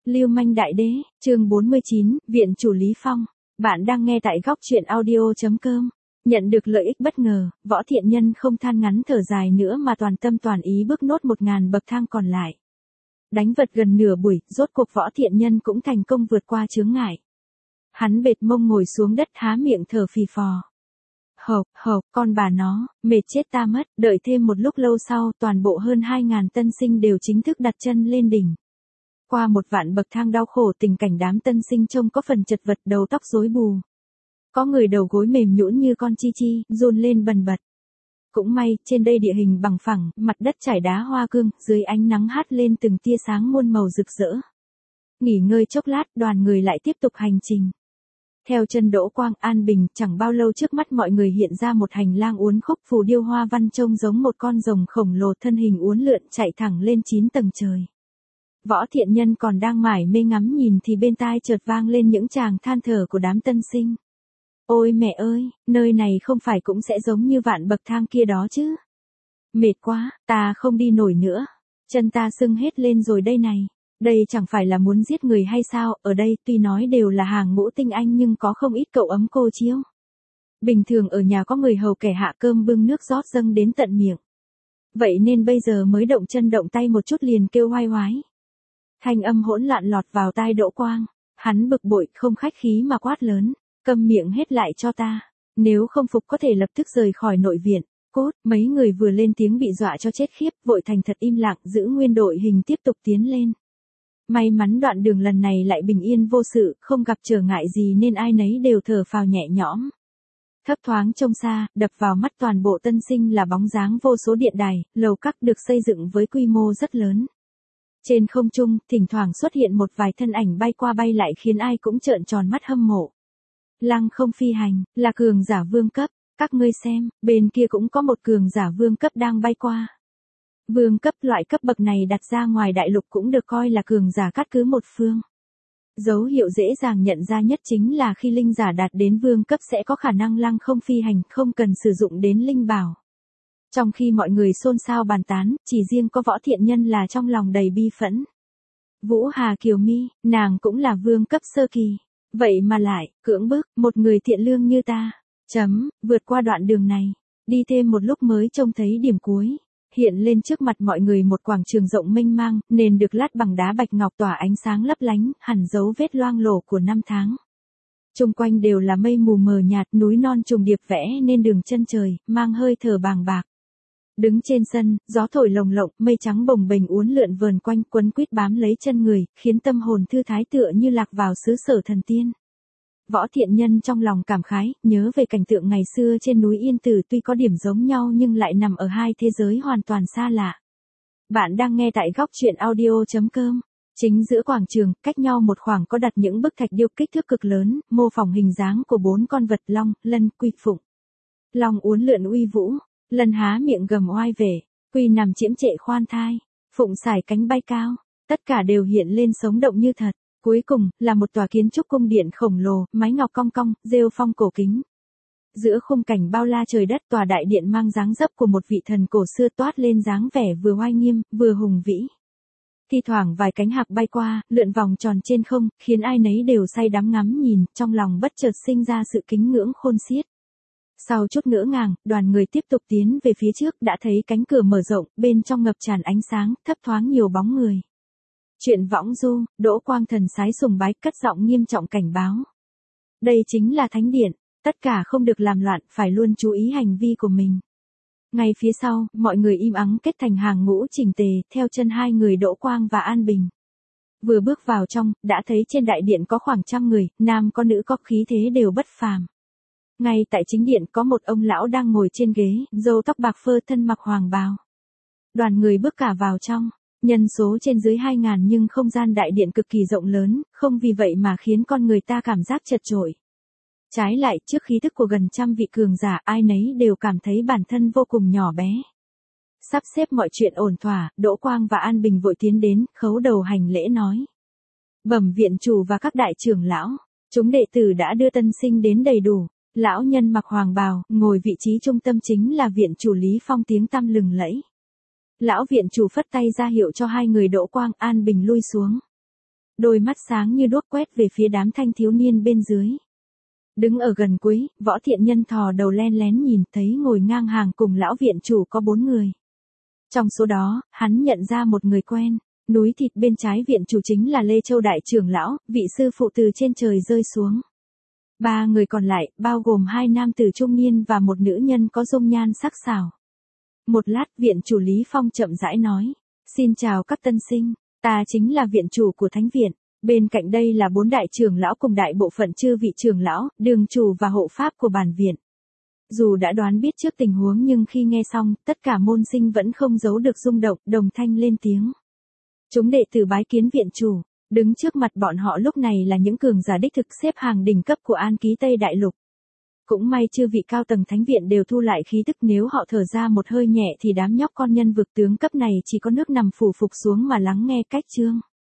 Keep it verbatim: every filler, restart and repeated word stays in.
Lưu manh đại đế, chương bốn mươi chín, Viện chủ Lý Phong. Bạn đang nghe tại góc truyện audio.com. Nhận được lợi ích bất ngờ, Võ Thiện Nhân không than ngắn thở dài nữa mà toàn tâm toàn ý bước nốt một ngàn bậc thang còn lại. Đánh vật gần nửa buổi, rốt cuộc Võ Thiện Nhân cũng thành công vượt qua chướng ngại. Hắn bệt mông ngồi xuống đất há miệng thở phì phò. Hộc, hộc, con bà nó, mệt chết ta mất, đợi thêm một lúc lâu sau, toàn bộ hơn hai ngàn tân sinh đều chính thức đặt chân lên đỉnh. Qua một vạn bậc thang đau khổ, tình cảnh đám tân sinh trông có phần chật vật, đầu tóc rối bù. Có người đầu gối mềm nhũn như con chi chi, run lên bần bật. Cũng may, trên đây địa hình bằng phẳng, mặt đất trải đá hoa cương, dưới ánh nắng hắt lên từng tia sáng muôn màu rực rỡ. Nghỉ ngơi chốc lát, đoàn người lại tiếp tục hành trình. Theo chân Đỗ Quang, an bình, chẳng bao lâu trước mắt mọi người hiện ra một hành lang uốn khúc phù điêu hoa văn trông giống một con rồng khổng lồ thân hình uốn lượn chạy thẳng lên chín tầng trời. Võ Thiện Nhân còn đang mải mê ngắm nhìn thì bên tai chợt vang lên những tràng than thở của đám tân sinh. Ôi mẹ ơi, nơi này không phải cũng sẽ giống như vạn bậc thang kia đó chứ. Mệt quá, ta không đi nổi nữa. Chân ta sưng hết lên rồi đây này. Đây chẳng phải là muốn giết người hay sao, ở đây tuy nói đều là hàng ngũ tinh anh nhưng có không ít cậu ấm cô chiếu. Bình thường ở nhà có người hầu kẻ hạ cơm bưng nước rót dâng đến tận miệng. Vậy nên bây giờ mới động chân động tay một chút liền kêu hoai hoái. Thanh âm hỗn loạn lọt vào tai Đỗ Quang, hắn bực bội không khách khí mà quát lớn, câm miệng hết lại cho ta, nếu không phục có thể lập tức rời khỏi nội viện. Cốt, mấy người vừa lên tiếng bị dọa cho chết khiếp, vội thành thật im lặng giữ nguyên đội hình tiếp tục tiến lên. May mắn đoạn đường lần này lại bình yên vô sự, không gặp trở ngại gì nên ai nấy đều thở phào nhẹ nhõm. Thấp thoáng trông xa, đập vào mắt toàn bộ tân sinh là bóng dáng vô số điện đài, lầu các được xây dựng với quy mô rất lớn. Trên không trung, thỉnh thoảng xuất hiện một vài thân ảnh bay qua bay lại khiến ai cũng trợn tròn mắt hâm mộ. Lăng không phi hành, là cường giả vương cấp, các ngươi xem, bên kia cũng có một cường giả vương cấp đang bay qua. Vương cấp loại cấp bậc này đặt ra ngoài đại lục cũng được coi là cường giả cát cứ một phương. Dấu hiệu dễ dàng nhận ra nhất chính là khi linh giả đạt đến vương cấp sẽ có khả năng lăng không phi hành, không cần sử dụng đến linh bảo. Trong khi mọi người xôn xao bàn tán, chỉ riêng có Võ Thiện Nhân là trong lòng đầy bi phẫn. Vũ Hà Kiều Mi, nàng cũng là vương cấp sơ kỳ. Vậy mà lại, cưỡng bức, một người thiện lương như ta. Chấm, vượt qua đoạn đường này. Đi thêm một lúc mới trông thấy điểm cuối. Hiện lên trước mặt mọi người một quảng trường rộng mênh mang, nền được lát bằng đá bạch ngọc tỏa ánh sáng lấp lánh, hẳn dấu vết loang lổ của năm tháng. Xung quanh đều là mây mù mờ nhạt, núi non trùng điệp vẽ nên đường chân trời, mang hơi thở bàng bạc. Đứng trên sân, gió thổi lồng lộng, mây trắng bồng bềnh uốn lượn vờn quanh quấn quýt bám lấy chân người, khiến tâm hồn thư thái tựa như lạc vào xứ sở thần tiên. Võ Thiện Nhân trong lòng cảm khái, nhớ về cảnh tượng ngày xưa trên núi Yên Tử tuy có điểm giống nhau nhưng lại nằm ở hai thế giới hoàn toàn xa lạ. Bạn đang nghe tại góc truyện audio.com. Chính giữa quảng trường, cách nhau một khoảng có đặt những bức thạch điêu kích thước cực lớn, mô phỏng hình dáng của bốn con vật long, lân, quy, phụng. Long uốn lượn uy vũ. Lân há miệng gầm oai về, quy nằm chiếm trệ khoan thai, phụng sải cánh bay cao, tất cả đều hiện lên sống động như thật. Cuối cùng, là một tòa kiến trúc cung điện khổng lồ, mái ngọc cong cong, rêu phong cổ kính. Giữa khung cảnh bao la trời đất, tòa đại điện mang dáng dấp của một vị thần cổ xưa toát lên dáng vẻ vừa oai nghiêm, vừa hùng vĩ. Thi thoảng vài cánh hạc bay qua, lượn vòng tròn trên không, khiến ai nấy đều say đắm ngắm nhìn, trong lòng bất chợt sinh ra sự kính ngưỡng khôn xiết. Sau chút ngỡ ngàng, đoàn người tiếp tục tiến về phía trước, đã thấy cánh cửa mở rộng, bên trong ngập tràn ánh sáng, thấp thoáng nhiều bóng người. Chuyện võng du, Đỗ Quang thần sái sùng bái, cất giọng nghiêm trọng cảnh báo. Đây chính là thánh điện, tất cả không được làm loạn, phải luôn chú ý hành vi của mình. Ngay phía sau, mọi người im ắng kết thành hàng ngũ chỉnh tề, theo chân hai người Đỗ Quang và An Bình. Vừa bước vào trong, đã thấy trên đại điện có khoảng trăm người, nam có nữ có, khí thế đều bất phàm. Ngay tại chính điện có một ông lão đang ngồi trên ghế, râu tóc bạc phơ, thân mặc hoàng bào. Đoàn người bước cả vào trong, nhân số trên dưới hai ngàn nhưng không gian đại điện cực kỳ rộng lớn, không vì vậy mà khiến con người ta cảm giác chật chội. Trái lại, trước khí thức của gần trăm vị cường giả, ai nấy đều cảm thấy bản thân vô cùng nhỏ bé. Sắp xếp mọi chuyện ổn thỏa, Đỗ Quang và An Bình vội tiến đến, khấu đầu hành lễ nói. Bẩm viện chủ và các đại trưởng lão, chúng đệ tử đã đưa tân sinh đến đầy đủ. Lão nhân mặc hoàng bào, ngồi vị trí trung tâm chính là viện chủ Lý Phong, tiếng tăm lừng lẫy. Lão viện chủ phất tay ra hiệu cho hai người Đỗ Quang, An Bình lui xuống. đôi mắt sáng như đuốc quét về phía đám thanh thiếu niên bên dưới. Đứng ở gần cuối, Võ Thiện Nhân thò đầu len lén nhìn thấy ngồi ngang hàng cùng lão viện chủ có bốn người. Trong số đó, hắn nhận ra một người quen, núi thịt bên trái viện chủ chính là Lê Châu đại trưởng lão, vị sư phụ từ trên trời rơi xuống. Ba người còn lại, bao gồm hai nam tử trung niên và một nữ nhân có dung nhan sắc sảo. Một lát, viện chủ Lý Phong chậm rãi nói, xin chào các tân sinh, ta chính là viện chủ của Thánh Viện. Bên cạnh đây là bốn đại trưởng lão cùng đại bộ phận chư vị trưởng lão, đường chủ và hộ pháp của bản viện. Dù đã đoán biết trước tình huống nhưng khi nghe xong, tất cả môn sinh vẫn không giấu được rung động, đồng thanh lên tiếng. Chúng đệ tử bái kiến viện chủ, đứng trước mặt bọn họ lúc này là những cường giả đích thực xếp hàng đỉnh cấp của An Ký Tây Đại Lục. Cũng may chư vị cao tầng Thánh Viện đều thu lại khí tức, nếu họ thở ra một hơi nhẹ thì đám nhóc con nhân vực tướng cấp này chỉ có nước nằm phủ phục xuống mà lắng nghe cách chương.